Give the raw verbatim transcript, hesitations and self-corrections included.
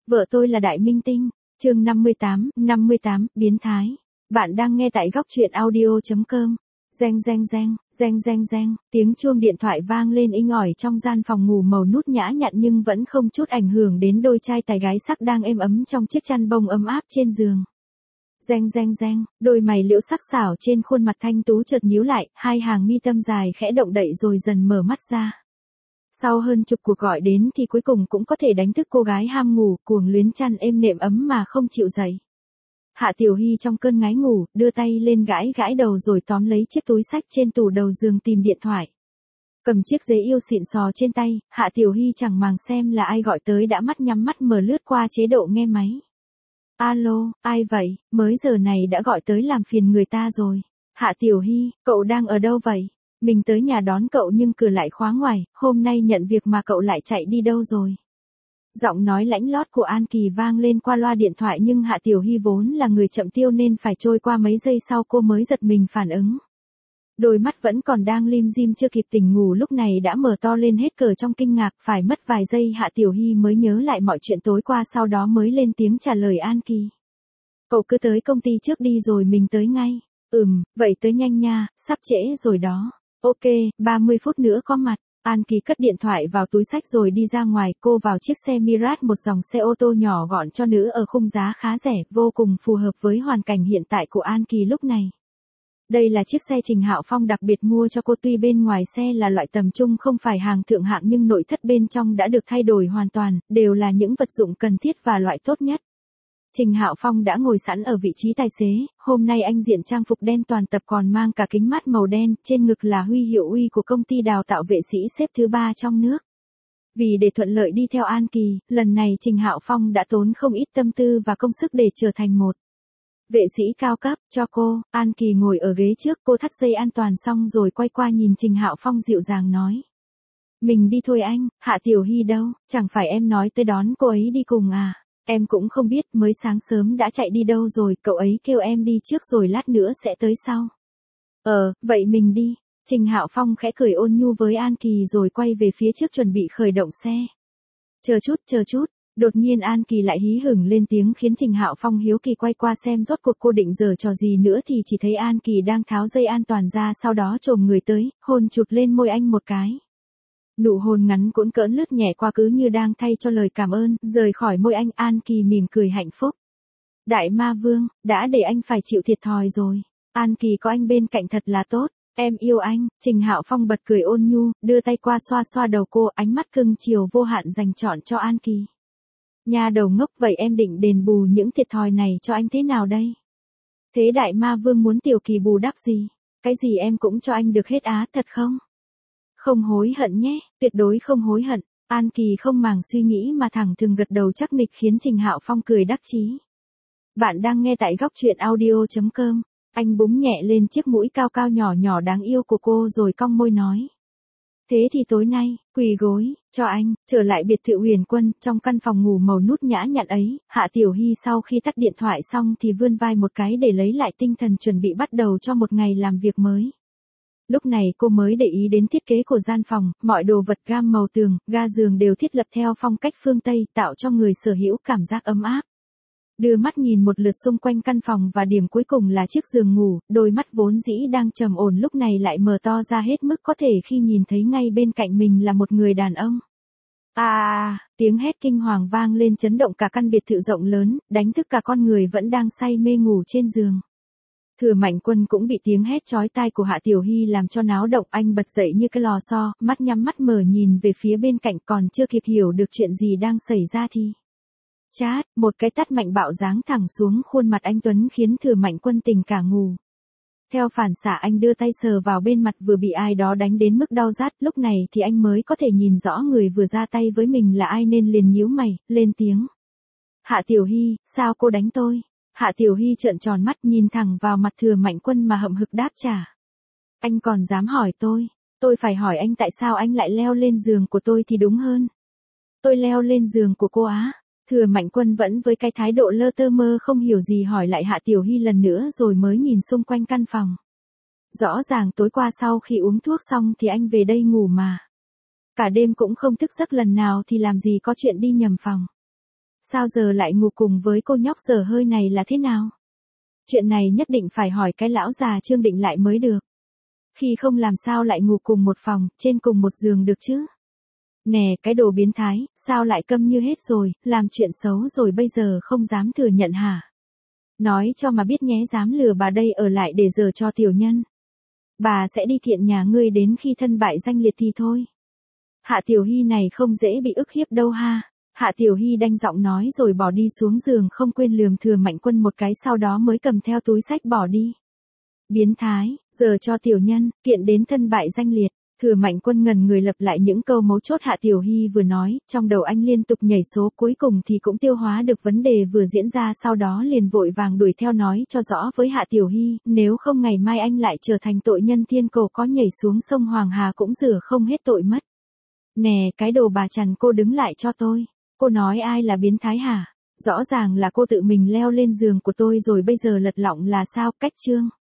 Vợ tôi là đại minh tinh. Chương năm mươi tám, năm mươi tám, biến thái. Bạn đang nghe tại góc truyện audio chấm com. Reng reng reng, reng reng reng, tiếng chuông điện thoại vang lên inh ỏi trong gian phòng ngủ màu nút nhã nhặn nhưng vẫn không chút ảnh hưởng đến đôi trai tài gái sắc đang êm ấm trong chiếc chăn bông ấm áp trên giường. Reng reng reng, đôi mày liễu sắc sảo trên khuôn mặt thanh tú chợt nhíu lại, hai hàng mi tâm dài khẽ động đậy rồi dần mở mắt ra. Sau hơn chục cuộc gọi đến thì cuối cùng cũng có thể đánh thức cô gái ham ngủ, cuồng luyến chăn êm nệm ấm mà không chịu dậy. Hạ Tiểu Hy trong cơn ngái ngủ, đưa tay lên gãi gãi đầu rồi tóm lấy chiếc túi xách trên tủ đầu giường tìm điện thoại. Cầm chiếc giấy yêu xịn sò trên tay, Hạ Tiểu Hy chẳng màng xem là ai gọi tới đã mắt nhắm mắt mở lướt qua chế độ nghe máy. Alo, ai vậy, mới giờ này đã gọi tới làm phiền người ta rồi. Hạ Tiểu Hy, cậu đang ở đâu vậy? Mình tới nhà đón cậu nhưng cửa lại khóa ngoài, hôm nay nhận việc mà cậu lại chạy đi đâu rồi? Giọng nói lãnh lót của An Kỳ vang lên qua loa điện thoại nhưng Hạ Tiểu Hy vốn là người chậm tiêu nên phải trôi qua mấy giây sau cô mới giật mình phản ứng. Đôi mắt vẫn còn đang lim dim chưa kịp tỉnh ngủ lúc này đã mở to lên hết cỡ trong kinh ngạc, phải mất vài giây Hạ Tiểu Hy mới nhớ lại mọi chuyện tối qua sau đó mới lên tiếng trả lời An Kỳ. Cậu cứ tới công ty trước đi rồi mình tới ngay. Ừm, vậy tới nhanh nha, sắp trễ rồi đó. Ok, ba mươi phút nữa có mặt. An Kỳ cất điện thoại vào túi xách rồi đi ra ngoài, cô vào chiếc xe Mirage, một dòng xe ô tô nhỏ gọn cho nữ ở khung giá khá rẻ, vô cùng phù hợp với hoàn cảnh hiện tại của An Kỳ lúc này. Đây là chiếc xe Trình Hạo Phong đặc biệt mua cho cô, tuy bên ngoài xe là loại tầm trung không phải hàng thượng hạng nhưng nội thất bên trong đã được thay đổi hoàn toàn, đều là những vật dụng cần thiết và loại tốt nhất. Trình Hạo Phong đã ngồi sẵn ở vị trí tài xế, hôm nay anh diện trang phục đen toàn tập còn mang cả kính mát màu đen, trên ngực là huy hiệu uy của công ty đào tạo vệ sĩ xếp thứ ba trong nước. Vì để thuận lợi đi theo An Kỳ, lần này Trình Hạo Phong đã tốn không ít tâm tư và công sức để trở thành một vệ sĩ cao cấp cho cô. An Kỳ ngồi ở ghế trước, cô thắt dây an toàn xong rồi quay qua nhìn Trình Hạo Phong dịu dàng nói. Mình đi thôi anh. Hạ Tiểu Hy đâu, chẳng phải em nói tới đón cô ấy đi cùng à? Em cũng không biết, mới sáng sớm đã chạy đi đâu rồi, cậu ấy kêu em đi trước rồi lát nữa sẽ tới sau. Ờ, vậy mình đi. Trình Hạo Phong khẽ cười ôn nhu với An Kỳ rồi quay về phía trước chuẩn bị khởi động xe. Chờ chút, chờ chút. Đột nhiên An Kỳ lại hí hửng lên tiếng khiến Trình Hạo Phong hiếu kỳ quay qua xem rốt cuộc cô định giở trò gì nữa thì chỉ thấy An Kỳ đang tháo dây an toàn ra, sau đó chồm người tới, hôn chụt lên môi anh một cái. Nụ hôn ngắn cũn cỡn lướt nhẹ qua cứ như đang thay cho lời cảm ơn, rời khỏi môi anh. An Kỳ mỉm cười hạnh phúc. Đại ma vương, đã để anh phải chịu thiệt thòi rồi. An Kỳ có anh bên cạnh thật là tốt. Em yêu anh. Trình Hạo Phong bật cười ôn nhu, đưa tay qua xoa xoa đầu cô, ánh mắt cưng chiều vô hạn dành trọn cho An Kỳ. Nhà đầu ngốc, vậy em định đền bù những thiệt thòi này cho anh thế nào đây? Thế đại ma vương muốn tiểu kỳ bù đắp gì? Cái gì em cũng cho anh được hết á, thật không? Không hối hận nhé, tuyệt đối không hối hận. An Kỳ không màng suy nghĩ mà thẳng thừng gật đầu chắc nịch khiến Trình Hạo Phong cười đắc chí. Bạn đang nghe tại góc truyện audio chấm com. Anh búng nhẹ lên chiếc mũi cao cao nhỏ nhỏ đáng yêu của cô rồi cong môi nói. Thế thì tối nay, quỳ gối, cho anh. Trở lại biệt thự Huyền Quân, trong căn phòng ngủ màu nút nhã nhặn ấy, Hạ Tiểu Hy sau khi tắt điện thoại xong thì vươn vai một cái để lấy lại tinh thần chuẩn bị bắt đầu cho một ngày làm việc mới. Lúc này cô mới để ý đến thiết kế của gian phòng, mọi đồ vật gam màu tường, ga giường đều thiết lập theo phong cách phương Tây, tạo cho người sở hữu cảm giác ấm áp. Đưa mắt nhìn một lượt xung quanh căn phòng và điểm cuối cùng là chiếc giường ngủ, đôi mắt vốn dĩ đang trầm ổn lúc này lại mở to ra hết mức có thể khi nhìn thấy ngay bên cạnh mình là một người đàn ông. À, tiếng hét kinh hoàng vang lên chấn động cả căn biệt thự rộng lớn, đánh thức cả con người vẫn đang say mê ngủ trên giường. Thừa Mạnh Quân cũng bị tiếng hét chói tai của Hạ Tiểu Hy làm cho náo động, anh bật dậy như cái lò xo, mắt nhắm mắt mở nhìn về phía bên cạnh, còn chưa kịp hiểu được chuyện gì đang xảy ra thì chát, một cái tát mạnh bạo giáng thẳng xuống khuôn mặt anh tuấn khiến Thừa Mạnh Quân tỉnh cả ngủ. Theo phản xạ anh đưa tay sờ vào bên mặt vừa bị ai đó đánh đến mức đau rát, lúc này thì anh mới có thể nhìn rõ người vừa ra tay với mình là ai nên liền nhíu mày, lên tiếng. Hạ Tiểu Hy, sao cô đánh tôi? Hạ Tiểu Hy trợn tròn mắt nhìn thẳng vào mặt Thừa Mạnh Quân mà hậm hực đáp trả. Anh còn dám hỏi tôi? Tôi phải hỏi anh tại sao anh lại leo lên giường của tôi thì đúng hơn. Tôi leo lên giường của cô á? Thừa Mạnh Quân vẫn với cái thái độ lơ tơ mơ không hiểu gì hỏi lại Hạ Tiểu Hy lần nữa rồi mới nhìn xung quanh căn phòng. Rõ ràng tối qua sau khi uống thuốc xong thì anh về đây ngủ mà. Cả đêm cũng không thức giấc lần nào thì làm gì có chuyện đi nhầm phòng. Sao giờ lại ngủ cùng với cô nhóc dở hơi này là thế nào? Chuyện này nhất định phải hỏi cái lão già Trương Định lại mới được. Khi không làm sao lại ngủ cùng một phòng, trên cùng một giường được chứ? Nè, cái đồ biến thái, sao lại câm như hết rồi, làm chuyện xấu rồi bây giờ không dám thừa nhận hả? Nói cho mà biết nhé, dám lừa bà đây ở lại để giở cho tiểu nhân. Bà sẽ đi thiện nhà ngươi đến khi thân bại danh liệt thì thôi. Hạ Tiểu Hy này không dễ bị ức hiếp đâu ha. Hạ Tiểu Hy đanh giọng nói rồi bỏ đi xuống giường, không quên lườm Thừa Mạnh Quân một cái, sau đó mới cầm theo túi sách bỏ đi. Biến thái, giờ cho tiểu nhân, kiện đến thân bại danh liệt. Thừa Mạnh Quân ngần người lặp lại những câu mấu chốt Hạ Tiểu Hy vừa nói, trong đầu anh liên tục nhảy số, cuối cùng thì cũng tiêu hóa được vấn đề vừa diễn ra, sau đó liền vội vàng đuổi theo nói cho rõ với Hạ Tiểu Hy, nếu không ngày mai anh lại trở thành tội nhân thiên cổ, có nhảy xuống sông Hoàng Hà cũng rửa không hết tội mất. Nè, cái đồ bà Trần, cô đứng lại cho tôi. Cô nói ai là biến thái hả? Rõ ràng là cô tự mình leo lên giường của tôi rồi bây giờ lật lọng là sao? Cách chương